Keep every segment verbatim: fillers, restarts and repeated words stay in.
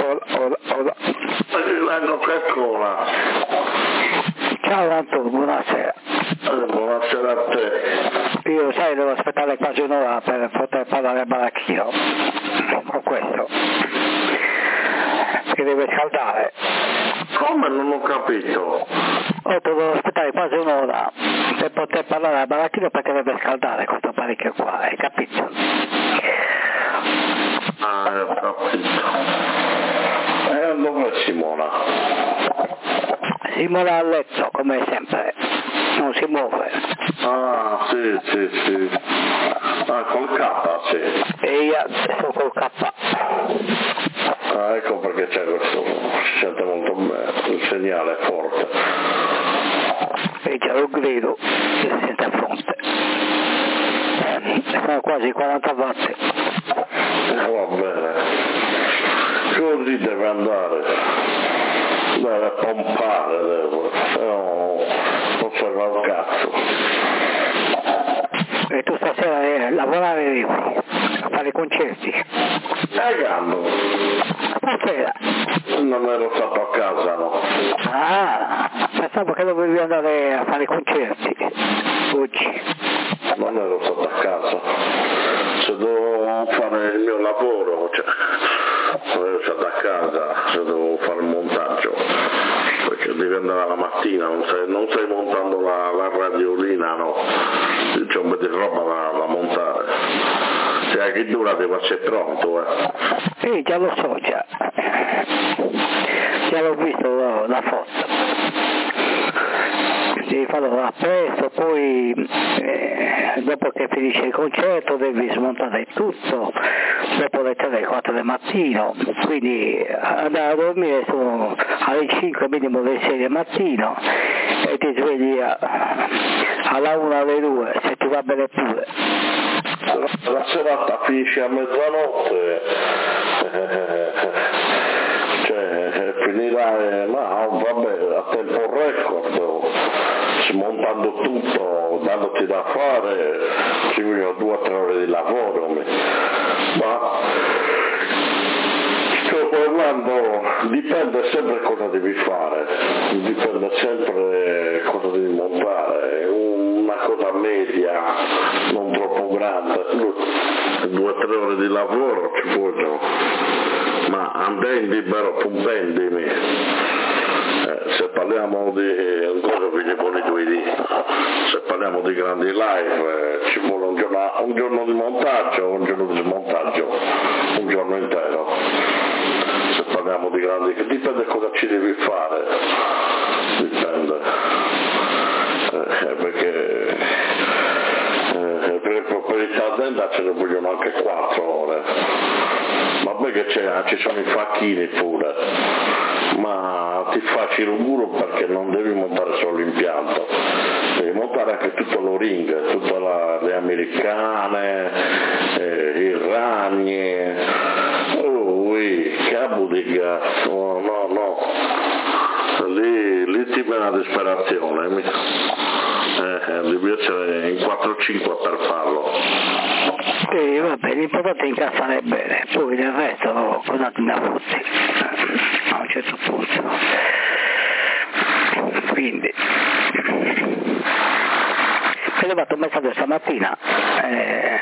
Ora, ora, ora. La Coca-Cola. Ciao Antonio, buonasera. Eh, buonasera a te. Io sai, devo aspettare quasi un'ora per poter parlare al baracchino. Con questo. Che deve scaldare. Come? Non ho capito. Oh, devo aspettare quasi un'ora per poter parlare al baracchino perché deve scaldare questo apparecchio qua, hai capito? Ah, ho capito. E dov'è Simona? Simona a letto, come sempre, non si muove. Ah, sì, sì, sì. Ah, col K, sì. E io sto col K. Ah, ecco perché c'è questo, si sente molto bene, il segnale è forte. E c'è un grido che si sente a fronte. Sono quasi quaranta watt. Eh, va bene. Così deve andare. Deve pompare, deve. Se no, non serve al cazzo. E tu stasera eh, lavorare devi, a fare concerti. Cagando. Stasera? Non ero stato a casa, no. Ah, pensavo che dovevi andare a fare concerti oggi. Non ero stato a casa. Se dovevo fare il mio lavoro, cioè, non ero stato a casa, se dovevo fare il montaggio. Perché devi andare la mattina, non stai, non stai montando la, la radiolina, no. C'è un po' di roba da, da montare. Cioè, che dura deve essere pronto, eh. Sì, già lo so, già. Già l'ho visto la foto. Devi farlo appresso, poi eh, dopo che finisce il concerto devi smontare tutto, dopo le tre quattro del mattino, quindi andare a dormire sono alle cinque minimo le sei del mattino e ti svegli a, alla una alle due, se ti va bene pure. La serata finisce a mezzanotte, eh, cioè finirà, eh, ma vabbè, a tempo record, smontando tutto, dandoti da fare, ci vogliono due o tre ore di lavoro, ma sto parlando, dipende sempre cosa devi fare, dipende sempre cosa devi montare, una cosa media, non troppo grande, due o tre ore di lavoro ci vogliono, ma andendi però pumpendimi. Eh, se parliamo di un cosa che gli pone due dì, se parliamo di grandi live eh, ci vuole un giorno, un giorno di montaggio, un giorno di smontaggio, un giorno intero. Se parliamo di grandi, dipende cosa ci devi fare, dipende, eh, perché eh, per, per il tardenda ce ne vogliono anche quattro ore, vabbè che c'è, ci sono i facchini pure, ma ti facci un muro perché non devi montare solo l'impianto, devi montare anche tutto lo ring, tutte la, le americane, eh, i ragni, oh, cabo di gas, no, no, no, lì, lì ti viene la disperazione, eh, eh, devi essere in quattro cinque per farlo. Sì, vabbè, l'importante è incassare bene, poi del resto no, cosa ti ne fotti a un certo punto. Quindi ho levato un messaggio stamattina, eh,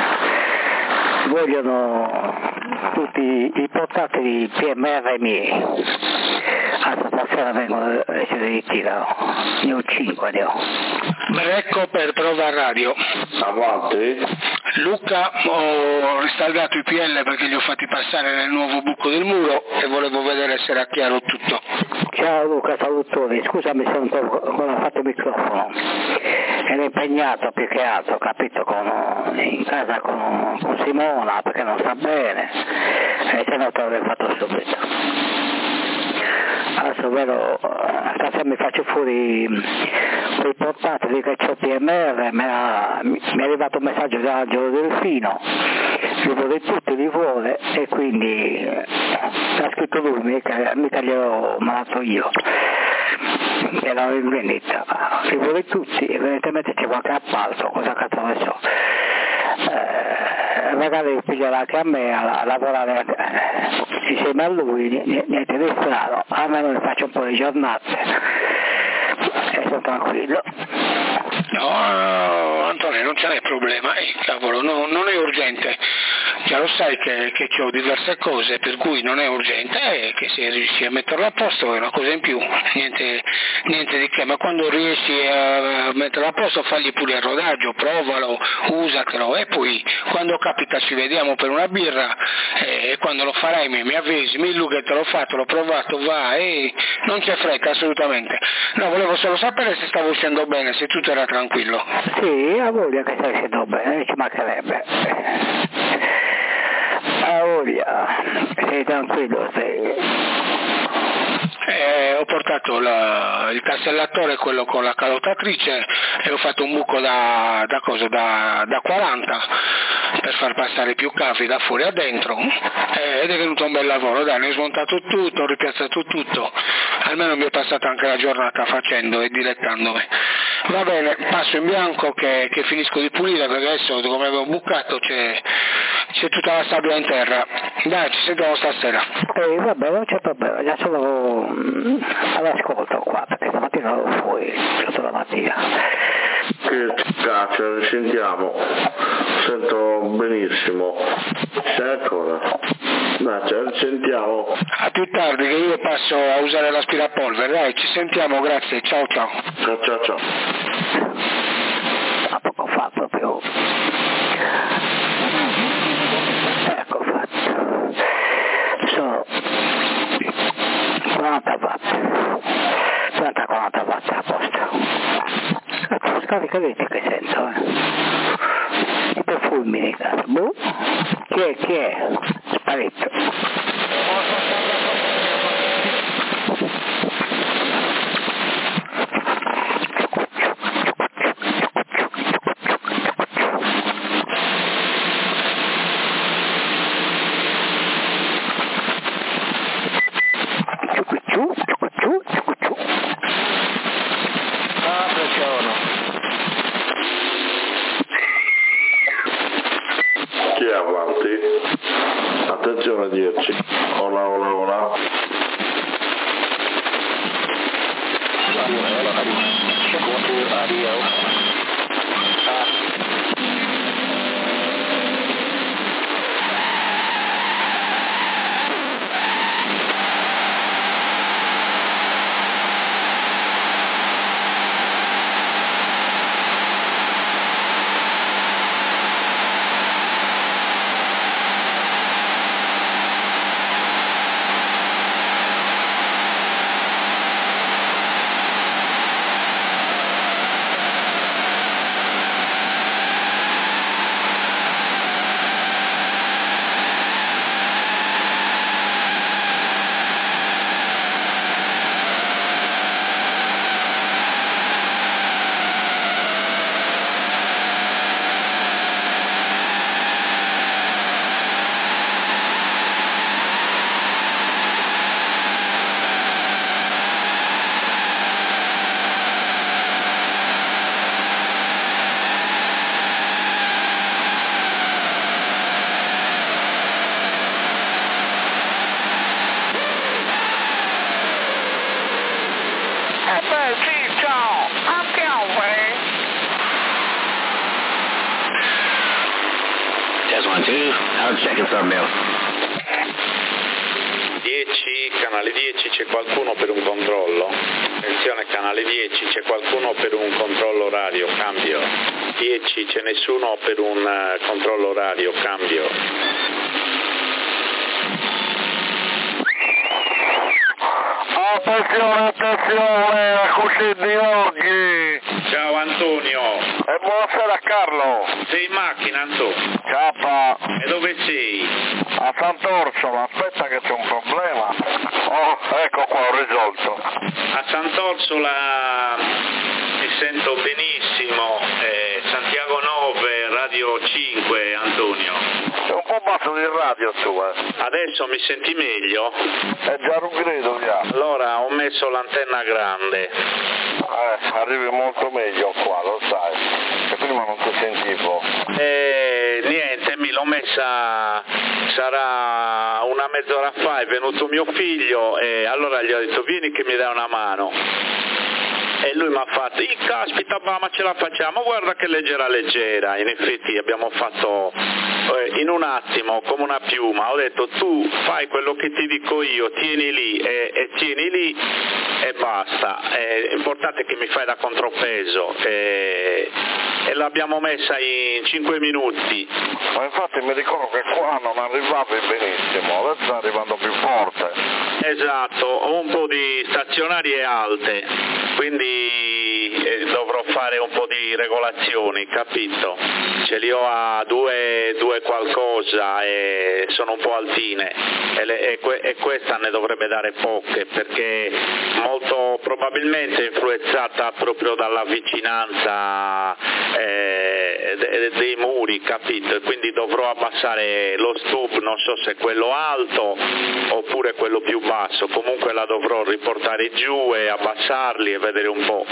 vogliono tutti i portatili P M R miei, ah, stasera vengono e si ritirano, ne ho cinque, ne ho. Ecco per prova radio. Avanti. Luca, ho riscaldato i P L perché li ho fatti passare nel nuovo buco del muro e volevo vedere se era chiaro tutto. Ciao Luca, salutoni, scusami se non ho fatto il microfono, ero impegnato più che altro, capito, con, in casa con, con Simona perché non sta bene e se no te l'avrei fatto subito. Adesso vero, stasera mi faccio fuori quei portatili che c'ho P M R, mi, ha, mi è arrivato un messaggio da Angelo Delfino, li vuole tutti, li vuole e quindi eh, l'ha scritto lui, mica, mica gliel'ho mandato io, erano in vendita, li vuole tutti, evidentemente c'è qualche appalto, cosa cazzo ne so. Eh, magari piglierà anche a me a, a lavorare eh, insieme a lui, niente di strano, almeno ne faccio un po' di giornate e sono tranquillo. No, no, Antonio, non ce n'è problema, eh, cavolo, no, non è urgente, già lo sai che, che ho diverse cose, per cui non è urgente, e eh, che se riesci a metterlo a posto è una cosa in più, niente, niente di che, ma quando riesci a metterlo a posto fagli pure il rodaggio, provalo, usatelo, e poi quando capita ci vediamo per una birra, e eh, quando lo farai mi, mi avvisi, Millu che te l'ho fatto, l'ho provato, va, e non c'è fretta assolutamente. No, volevo solo sapere se stavo uscendo bene, se tutto era tranquillo. Sì, a voglia che stai uscendo bene, ci mancherebbe. A voglia, sei tranquillo, sei. Eh, ho portato la, il castellatore, quello con la calottatrice, e ho fatto un buco da, da, cosa, da, da quaranta per far passare più cavi da fuori a dentro, eh, ed è venuto un bel lavoro, dai, ne ho smontato tutto, ho ripiazzato tutto, almeno mi è passata anche la giornata facendo e dilettandomi. Va bene, passo in bianco che, che finisco di pulire, perché adesso come avevo bucato c'è, c'è tutta la sabbia in terra. Dai, ci sentiamo stasera. Eh, vabbè, non c'è problema, già sono all'ascolto qua, perché stamattina ero fuori tutta la mattina. Che cazzo, ci sentiamo, sento benissimo. C'è ancora? No, ci sentiamo. A più tardi, che io passo a usare l'aspirapolvere, dai, ci sentiamo, grazie, ciao ciao. Ciao ciao ciao. A poco fa proprio. Ecco fatto. Sono quaranta watt. trenta quaranta watt a posto. Ecco, scarica vedete che sento, eh. I profumi, cazzo. Boh. Chi è? Chi è? Sparito. Chi è avanti? Attenzione a dirci. Ola ola ola. dieci, canale dieci, c'è qualcuno per un controllo. Attenzione, canale dieci, c'è qualcuno per un controllo radio, cambio. dieci, c'è nessuno per un uh, controllo radio, cambio. Attenzione, attenzione, così di oggi. Ciao Antonio. E buonasera Carlo. Sei in macchina, Antonio? Ciao. E dove sei? A Sant'Orsola, aspetta che c'è un problema. Oh, ecco qua, ho risolto. A Sant'Orsola ti sento benissimo, eh, Santiago nove, Radio cinque, Antonio. C'è un po' basso di radio tu, eh. Adesso mi senti meglio? È già un grido, via. Allora ho messo l'antenna grande. Eh, arrivi molto meglio qua, lo sai. Che prima non ti sentivo. Eh, niente, mi l'ho messa, sarà una mezz'ora fa, è venuto mio figlio e allora gli ho detto vieni che mi dai una mano. E lui mi ha fatto, Ih, caspita, ma ce la facciamo, guarda che leggera leggera. In effetti abbiamo fatto eh, in un attimo come una piuma. Ho detto tu fai quello che ti dico io, tieni lì e, e tieni lì e basta. È importante che mi fai da contropeso e, e l'abbiamo messa in cinque minuti. Ma infatti mi ricordo che qua non arrivavi benissimo, adesso sta arrivando più forte. Esatto, ho un po' di stazionarie alte, quindi eh, dovrò fare un po' di regolazioni, capito? Ce li ho a due, due qualcosa e sono un po' altine e, le, e, que, e questa ne dovrebbe dare poche perché molto probabilmente influenzata proprio dalla vicinanza eh, de, dei muri, capito? E quindi dovrò abbassare lo stub, non so se quello alto oppure quello più basso, comunque la dovrò riportare giù e abbassarli e vedere un po'.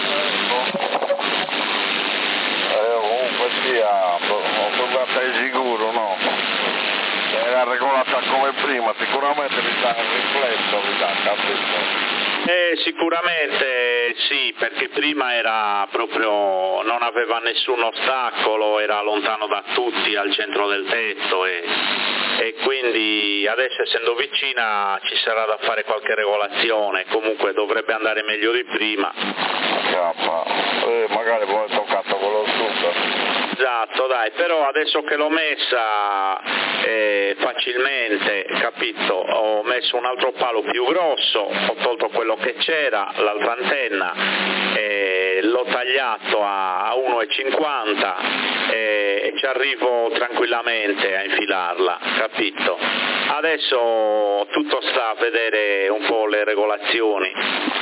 Eh, comunque sia, non sei sicuro, no? Era regolata come prima, sicuramente mi dà un riflesso, mi dà, capito? Eh, sicuramente sì, perché prima era proprio, non aveva nessun ostacolo, era lontano da tutti, al centro del tetto e, e quindi adesso essendo vicina ci sarà da fare qualche regolazione, comunque dovrebbe andare meglio di prima. Eh, magari poi è toccato quello sud. Esatto, dai, però adesso che l'ho messa eh, facilmente, capito, ho messo un altro palo più grosso, ho tolto quello che c'era, l'altra antenna, eh, l'ho tagliato a uno e cinquanta eh, e ci arrivo tranquillamente a infilarla, capito? Adesso tutto sta a vedere un po' le regolazioni.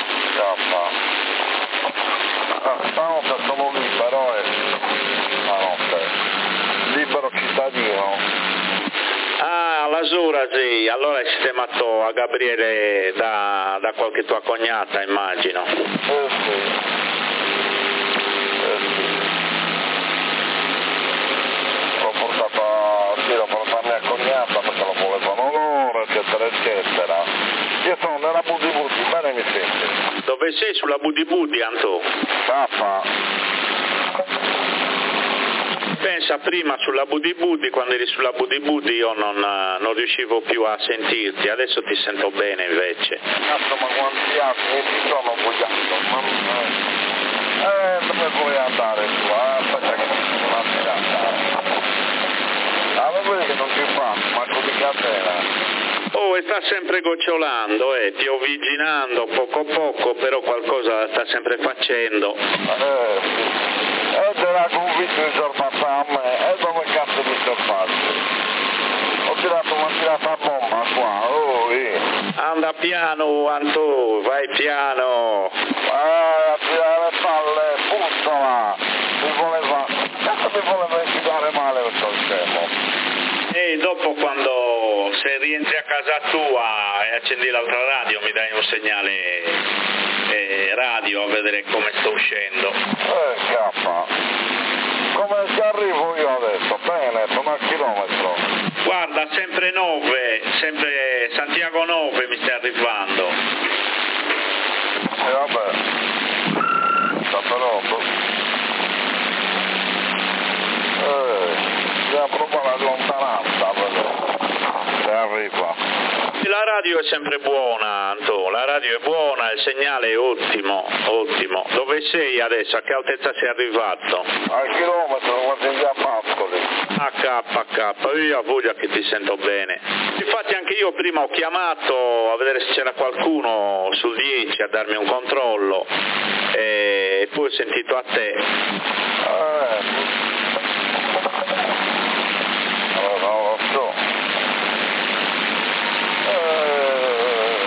Stanotte sono libero e stanotte libero cittadino. Ah, l'Asura sì, allora hai sistemato a Gabriele da, da qualche tua cognata, immagino. Eh sì. Eh sì. L'ho portato, sì, l'ho portato a mia cognata perché lo volevano loro, eccetera, eccetera. Io sono nella Budi Budi, bene mi senti? Dove sei? Sulla Budi Budi, Anto? Caffa. Pensa prima sulla Budi Budi, quando eri sulla Budi Budi io non, non riuscivo più a sentirti, adesso ti sento bene invece. Cazzo, ma quanti altri mi sono bugiato? Eh, dove vuoi andare tu? Ah, aspetta che mi sono una tirata. Ah, lo vedi che non ti fa, manco di catena. Oh, e sta sempre gocciolando, eh, pioviginando poco a poco, però qualcosa sta sempre facendo. Eh, sì. Ed era convinto di sorpassa a me, e dove cazzo mi sorpassi? Ho tirato una tirata a bomba qua, oh, eh. Anda piano, Antò, vai piano. Ah, a tirare palle, puzzola. Mi voleva, cazzo mi voleva infilare male questo scemo. E dopo quando se rientri a casa tua e accendi l'altra radio mi dai un segnale eh, radio a vedere come sto uscendo. Eh, cappa. Come ci arrivo io adesso? Bene, sono a chilometro. Guarda, sempre nove, sempre Santiago nove mi stai arrivando. E eh, vabbè. Sta però. Eh. Bisogna proprio la lontananza, se arriva. La radio è sempre buona, Anto, la radio è buona, il segnale è ottimo, ottimo. Dove sei adesso? A che altezza sei arrivato? Al chilometro, quasi già Pascoli. A K, K, io ho voglia che ti sento bene. Infatti anche io prima ho chiamato a vedere se c'era qualcuno sul dieci a darmi un controllo e poi ho sentito a te. Eh. Non lo so. Eh,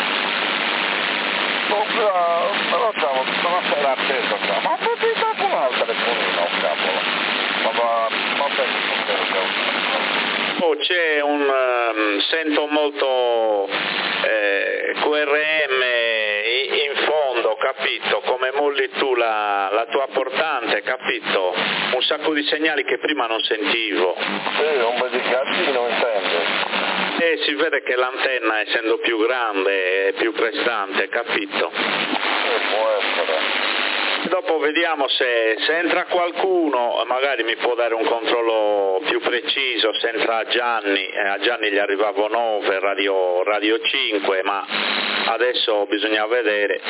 però stavo tutta la sera atteso qua. Ma potevi dare un altro telefonino, cavolo. Ma va bene, Oh, c'è un um, sento molto eh, Q R M in fondo, capito? Come Molino controlli tu la, la tua portante, capito? Un sacco di segnali che prima non sentivo. Sì, un bel di casino, intende? E si vede che l'antenna, essendo più grande, è più prestante, capito? Sì, può essere. Dopo vediamo se, se entra qualcuno, magari mi può dare un controllo più preciso, se entra Gianni, eh, a Gianni gli arrivavo nove, radio, radio cinque, ma adesso bisogna vedere.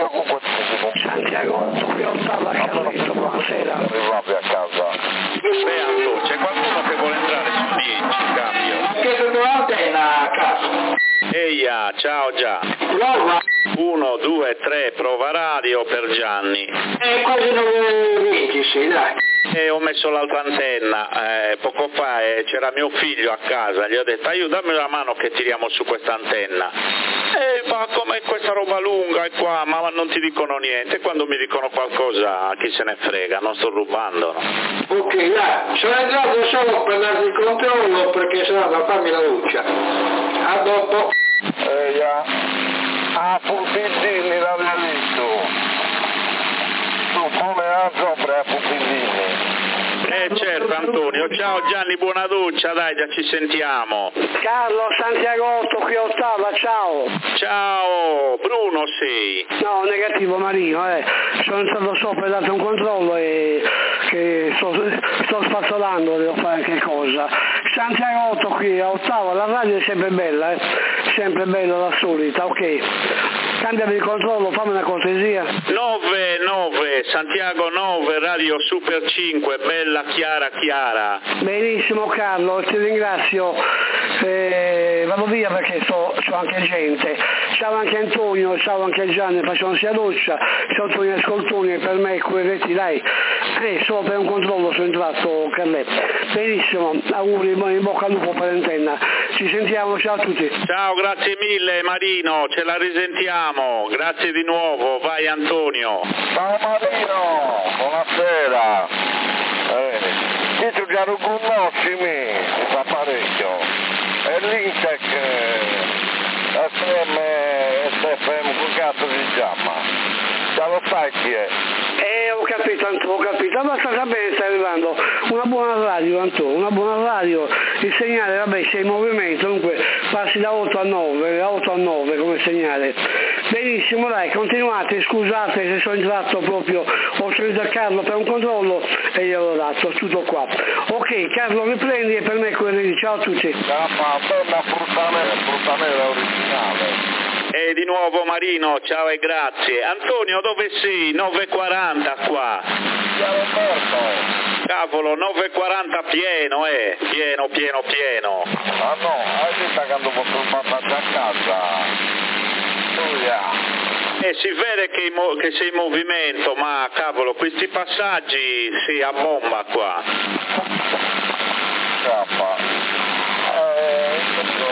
Santiago, qui ottava Carletto, buonasera. Arrivavi a casa. Beh, Anto, c'è qualcuno che vuole entrare su dieci, cambio. Chiedo un'antenna a caso. Eia, ciao già. Prova. uno, due, tre, prova radio per Gianni. E quasi non vedi, sì, dai. E ho messo l'altra antenna, eh, poco fa eh, c'era mio figlio a casa, gli ho detto aiutami la mano che tiriamo su questa antenna. E fa come questa roba lunga è qua, ma non ti dicono niente, quando mi dicono qualcosa chi se ne frega, non sto rubando. No? Ok, dai, sono entrato solo per darti il controllo perché sennò da farmi la luce. A dopo. Ehi, a Puntindini l'aveva visto. Tu come altro a Puntindini. Eh certo Antonio, ciao Gianni, buona doccia, dai già ci sentiamo. Carlo Santiago qui ottava, ciao. Ciao, Bruno sei? No, negativo Marino, eh. Sono stato sopra e dato un controllo e che sto, sto spazzolando, devo fare anche cosa. Santiago qui a ottava, la radio è sempre bella, eh. Sempre bella la solita, ok. Cambiami il controllo, fammi una cortesia. nove, nove, Santiago nove, radio Super cinque, bella chiara chiara. Benissimo Carlo, ti ringrazio. Eh, vado via perché so, so anche gente. Ciao anche Antonio, ciao anche Gianni, facciamo sia doccia. Sotto gli ascoltoni per me quei dai. Eh, solo per un controllo sono entrato Carletto. Benissimo, auguri, in bocca al lupo per l'antenna. Ci sentiamo, ciao a tutti. Ciao, grazie mille Marino, ce la risentiamo. Grazie di nuovo, vai Antonio. Ciao Marino, buonasera. Eh, io già non conosci me, da parecchio. E l'Intec F M, S F M, che cazzo si chiama? Già lo sai chi è? Eh, ho capito Antonio, ho capito, abbastanza bene stai arrivando. Una buona radio Antonio, una buona radio. Il segnale, vabbè, sei in movimento, dunque passi da otto a nove, da otto a nove come segnale. Benissimo, dai, continuate, scusate se sono entrato proprio, ho scelto Carlo per un controllo e gliel'ho dato, tutto qua. Ok, Carlo riprendi e per me quelli, ciao a tutti. Ciao, bella fruttanera, fruttanera originale. E di nuovo Marino, ciao e grazie. Antonio, dove sei? nove e quaranta qua. Ciao Roberto. Cavolo, nove e quaranta pieno, eh, pieno, pieno, pieno. Ah no, hai visto che hanno portato a casa? Tuia. E si vede che, che sei in movimento, ma cavolo, questi passaggi si a bomba qua. Scappa. Eh,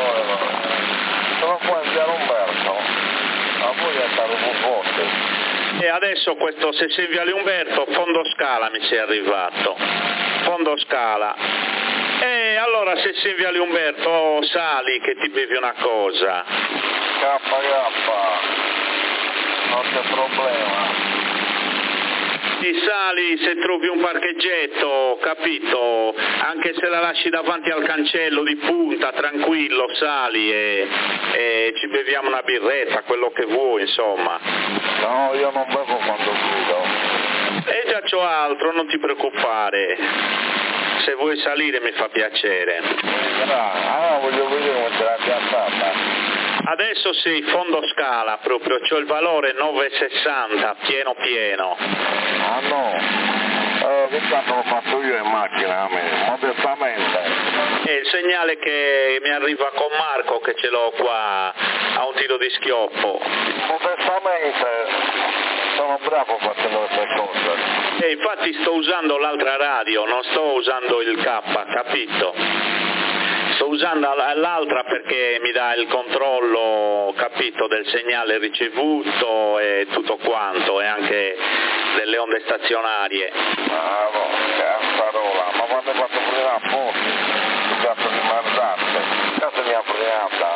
sono qua in via Umberto. A voi è stato un forte. E adesso questo, se sei via Umberto, fondo scala mi sei arrivato. Fondo scala. E allora se sei via Umberto sali che ti bevi una cosa. Kappa kappa. Non c'è problema. Ti sali se trovi un parcheggetto, capito? Anche se la lasci davanti al cancello di punta, tranquillo, sali e, e ci beviamo una birretta, quello che vuoi, insomma. No, io non bevo quando guido. E già c'ho altro, non ti preoccupare. Se vuoi salire mi fa piacere. Ah, voglio vedere come c'è la piazzata. Adesso sei fondo scala proprio, c'ho il valore nove e sessanta, pieno pieno. Ah no, eh, che tanto l'ho fatto io in macchina, a me, modestamente. E il segnale che mi arriva con Marco, che ce l'ho qua a un tiro di schioppo. Modestamente, sono bravo facendo queste cose. E infatti sto usando l'altra radio, non sto usando il K, capito? Sto usando l'altra perché mi dà il controllo, capito, del segnale ricevuto e tutto quanto, e anche delle onde stazionarie. Ah no, cazzarola, ma quando hai fatto prima a posti, che cazzo di mandante, cazzo mi ha frenata.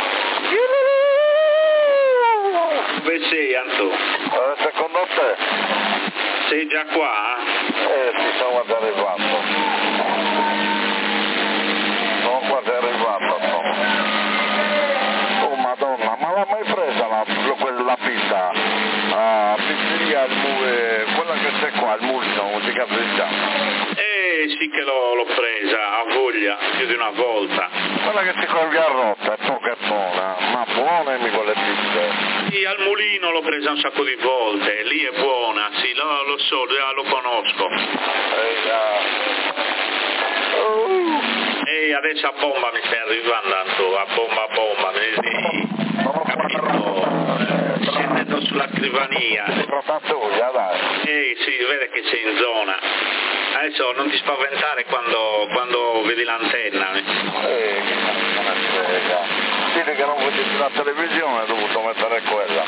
Dove sei, Anto? Eh, secondo te? sei già qua? Eh, ti stavo ad arrivato. Sono quasi arrivato. Oh madonna, ma l'ha mai presa la, la pizza? Ah, pizzeria, eh, quella che c'è qua, il Mulino, come si cazzo si chiama? Eh sì che l'ho, l'ho presa, a voglia, più di una volta. Quella che si colga a rotta, è poca e buona, ma buona mi quelle pizze. Sì, al Mulino l'ho presa un sacco di volte, lì è buona, sì, lo, lo so, lo conosco. Eh, uh. E adesso a bomba mi stai arrivando, a bomba a bomba, vedi? Capito? Scendendo sulla scrivania. Rotatuglia, dai. Eh sì, vede che sei in zona. Adesso non ti spaventare quando, quando vedi l'antenna. Eh, che non è frega. Dite che non vedi più la televisione, ho dovuto mettere quella.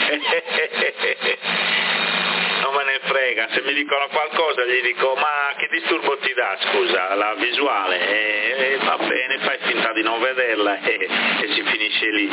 Non me ne frega, se mi dicono qualcosa gli dico ma che disturbo ti dà, scusa, la visuale, e, e va bene, fai finta di non vederla e, e si finisce lì.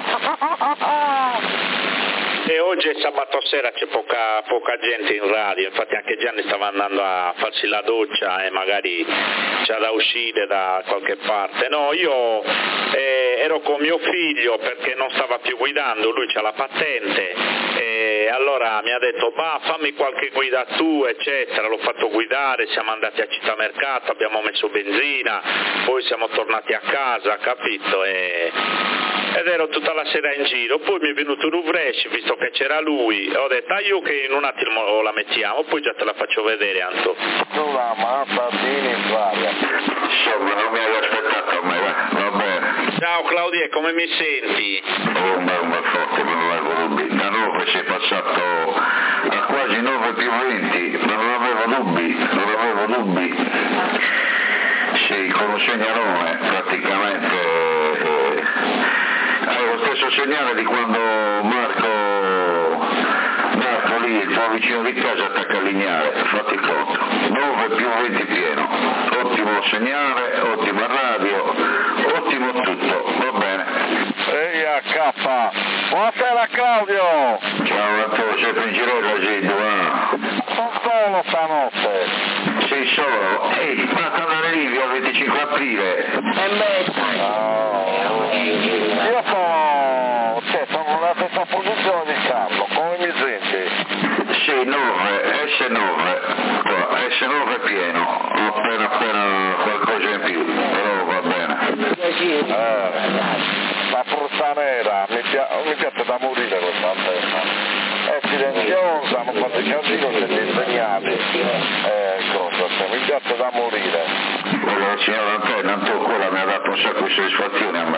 E oggi è sabato sera, c'è poca, poca gente in radio, infatti anche Gianni stava andando a farsi la doccia e magari c'ha da uscire da qualche parte. No, io eh, ero con mio figlio perché non stava più guidando, lui c'ha la patente e allora mi ha detto bah fammi qualche guida tu eccetera, l'ho fatto guidare, siamo andati a Città Mercato, abbiamo messo benzina, poi siamo tornati a casa, capito? E... ed ero tutta la sera in giro, poi mi è venuto un uvresci, visto che c'era lui, ho detto ah io che in un attimo la mettiamo, poi già te la faccio vedere Anto. Tu la mazzatini in varia. Insomma non mi hai aspettato a me, va bene. Ciao Claudia, come mi senti? Oh mamma forte, ma non avevo dubbi, da nove si è passato a quasi nove più venti, ma non avevo dubbi, non avevo dubbi. Sì, con un segnalone praticamente. Eh, Hai lo stesso segnale di quando Marco, Marco lì, il tuo vicino di casa, attacca a lignare, fatti il conto. nove più venti pieno, ottimo segnale, ottima radio, ottimo tutto, va bene. Ehi a K, buonasera Claudio! Ciao a te, sei in girella Gildo, ah? Sono solo stanotte. Sei solo? Ehi, basta andare lì, via venticinque aprile. E beh, oh, io sono, cioè, sono nella stessa posizione di campo, come mi senti? Sì, nove, S nove, S nove pieno, ho appena appena qualcosa in più, però va bene. Eh, la frutta nera, mi, pia- mi piace da morire questa antenna. È silenziosa, non fa dei casino, c'è dei segnali. Eh, cosa, cioè, mi piace da morire. Quella signora antenna, Antonio, quella mi ha dato un sacco di soddisfazione a me.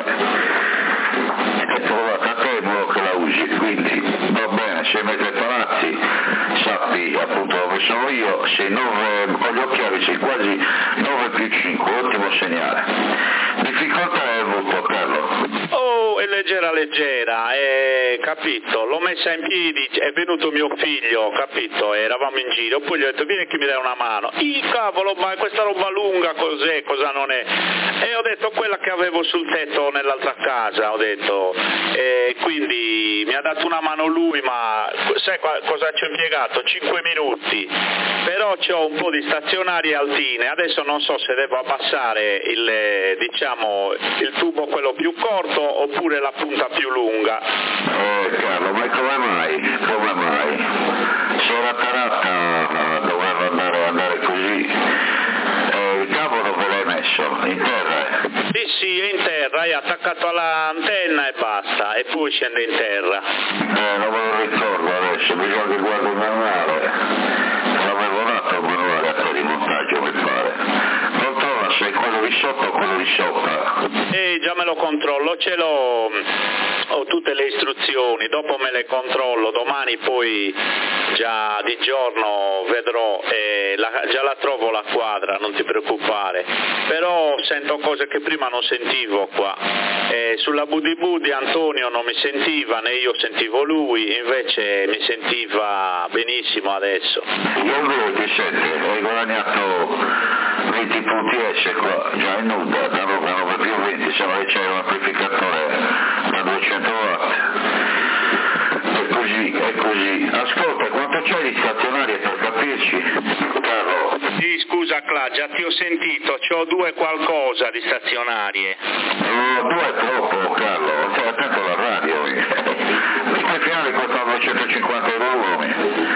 È trovata a te in modo che la usi, quindi va bene, se mette palazzi, sappi appunto dove sono io, sei nove, con gli occhiali sei quasi nove più cinque, ottimo segnale. Difficoltà hai avuto, Carlo? Oh, è leggera leggera, eh, capito, l'ho messa in piedi, è venuto mio figlio, capito, eravamo in giro, poi gli ho detto vieni che mi dai una mano, i cavolo, ma questa roba lunga cos'è, cosa non è? E ho detto quella che avevo sul tetto nell'altra casa, ho detto, e quindi mi ha dato una mano lui, ma sai cosa ci ho impiegato? cinque minuti, però c'ho un po' di stazionarie altine, adesso non so se devo abbassare il, diciamo, il tubo quello più corto oppure la punta più lunga. Eh Carlo, ma come mai? Come mai? Se era taratta doveva andare, andare così. Eh, il cavo dove l'hai messo? In terra? Sì, sì, è in terra, è attaccato all'antenna e basta, e poi scende in terra. Eh, non me lo ricordo adesso, bisogna che guardo il manuale. L'avevo dato il manuale a te di montaggio, mi pare. Controlla se è quello di sotto o quello di sopra. Eh, già me lo controllo, ce l'ho, ho tutte le istruzioni, dopo me le controllo, domani poi già di giorno vedrò, eh, la, già la trovo la quadra, non ti preoccupare, però sento cose che prima non sentivo qua, eh, sulla Budi Budi Antonio non mi sentiva, né io sentivo lui, invece mi sentiva benissimo adesso. Io vedo ti sente, hai guadagnato venti punti S qua, già in nuda, da nove più venti, sembra che c'è un amplificatore da duecento watt. È così, è così. Ascolta, quanto c'è di stazionarie per capire dieci. Carlo. Sì, scusa Cla, già ti ho sentito, c'ho due qualcosa di stazionarie. No, due è troppo, Carlo, stai attento alla radio. Il finale costa duecentocinquanta euro l'uomo.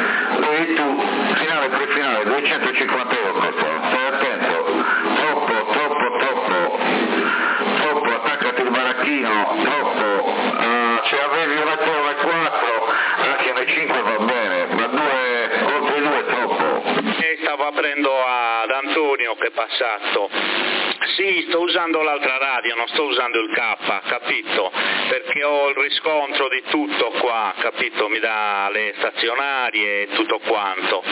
E tu, finale per finale, duecentocinquanta euro costa. Stai attento. Troppo, troppo, troppo. Troppo, attaccati il baracchino, troppo. Uh, se avevi una torre quattro, anche nei cinque va bene, ma due, oltre due è troppo. E stavo aprendo ad Antonio che è passato. Sì, sto usando l'altra radio, non sto usando il K, capito? Perché ho il riscontro di tutto qua, capito? Mi dà le stazionarie e tutto quanto.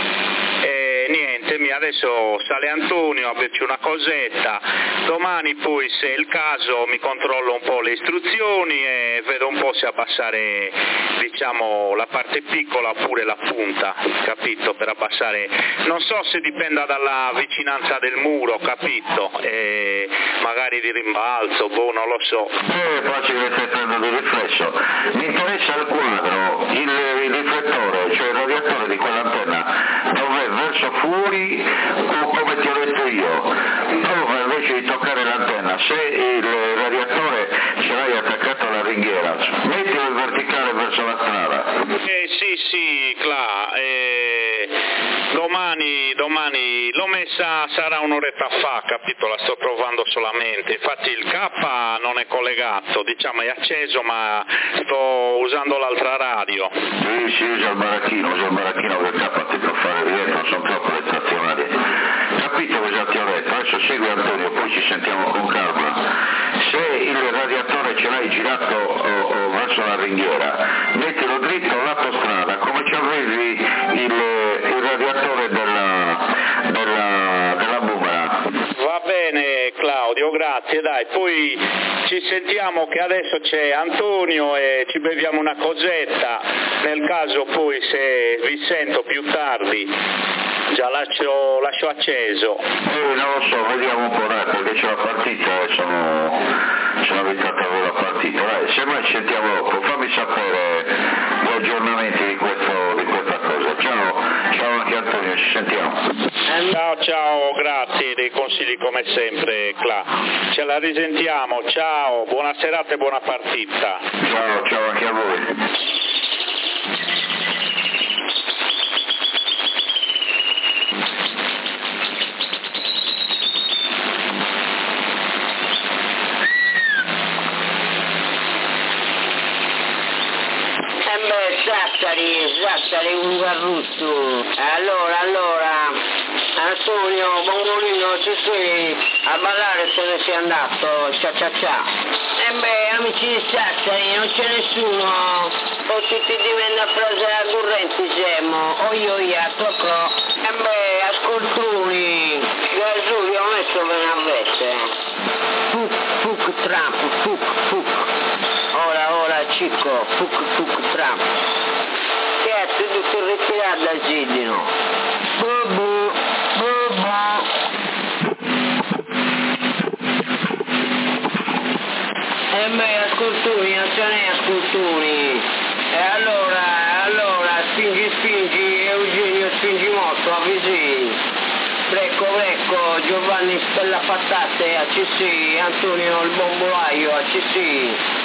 E niente, adesso sale Antonio a berci una cosetta, domani poi se è il caso mi controllo un po' le istruzioni e vedo un po' se abbassare, diciamo, la parte piccola oppure la punta, capito? Per abbassare, non so se dipenda dalla vicinanza del muro, capito? E magari di rimbalzo, boh, non lo so. Eh, facile che stai prendendo il riflesso. Mi interessa il quadro, il, il riflettore, cioè il radiatore di quell'antenna, dove verso fuori o come ti ho detto io, prova invece di toccare l'antenna, se il radiatore ce l'hai attaccato alla ringhiera, mettilo in verticale verso la strada. Eh sì sì, Cla, eh, domani, domani l'ho messa, sarà un'oretta fa, capito, la sto provando solamente, infatti il K non è collegato, diciamo è acceso ma sto usando l'altra radio. Sì, sì, usa il baracchino, usa il baracchino che il K ti può fare rientro, sono troppo le stazionarie. Capito cosa ti ho detto? Adesso segui Antonio, poi ci sentiamo con calma. Se il radiatore ce l'hai girato o, o verso la ringhiera, mettilo dritto lato strada, come ci avevi il, il radiatore della, della, della boomerang. Va bene Claudio, grazie, dai, poi ci sentiamo che adesso c'è Antonio e ci beviamo una cosetta, nel caso poi se vi sento più tardi già lascio, lascio acceso. Eh, non lo so, vediamo un po', dai, perché c'è la partita e sono, sono abituato a avere la partita, dai, se mai ci sentiamo dopo, fammi sapere gli aggiornamenti di, questo, di questa cosa. Ciao, ciao anche Antonio, ci sentiamo. Ciao ciao, grazie dei consigli come sempre Cla. Ce la risentiamo, ciao, buona serata e buona partita. Ciao, ciao anche a voi. Zattari, Zattari, un garrutto. Allora, allora, Antonio, Bongolino, ci sei? A ballare se ne sei andato, cia cia cia. E beh, amici di Zattari, non c'è nessuno. O tutti diventa frase agurrenti, siamo. Oi oi, a tocco. E beh, ascoltuni. Giulio, ho messo bene a veste. Fuc, fuc, Trump, fuc, fuc. Ora, ora, Cicco, fuc, fuc, Trump. Che è tutto ritirato dal Giddino. Bubu, bubu. E beh, ascoltuni, non ce n'è ascoltuni. E allora, allora, spingi, spingi, Eugenio, spingi molto, avvisi. Brecco, brecco, Giovanni Stella Patate, A C C, Antonio il bombolaio, A C C.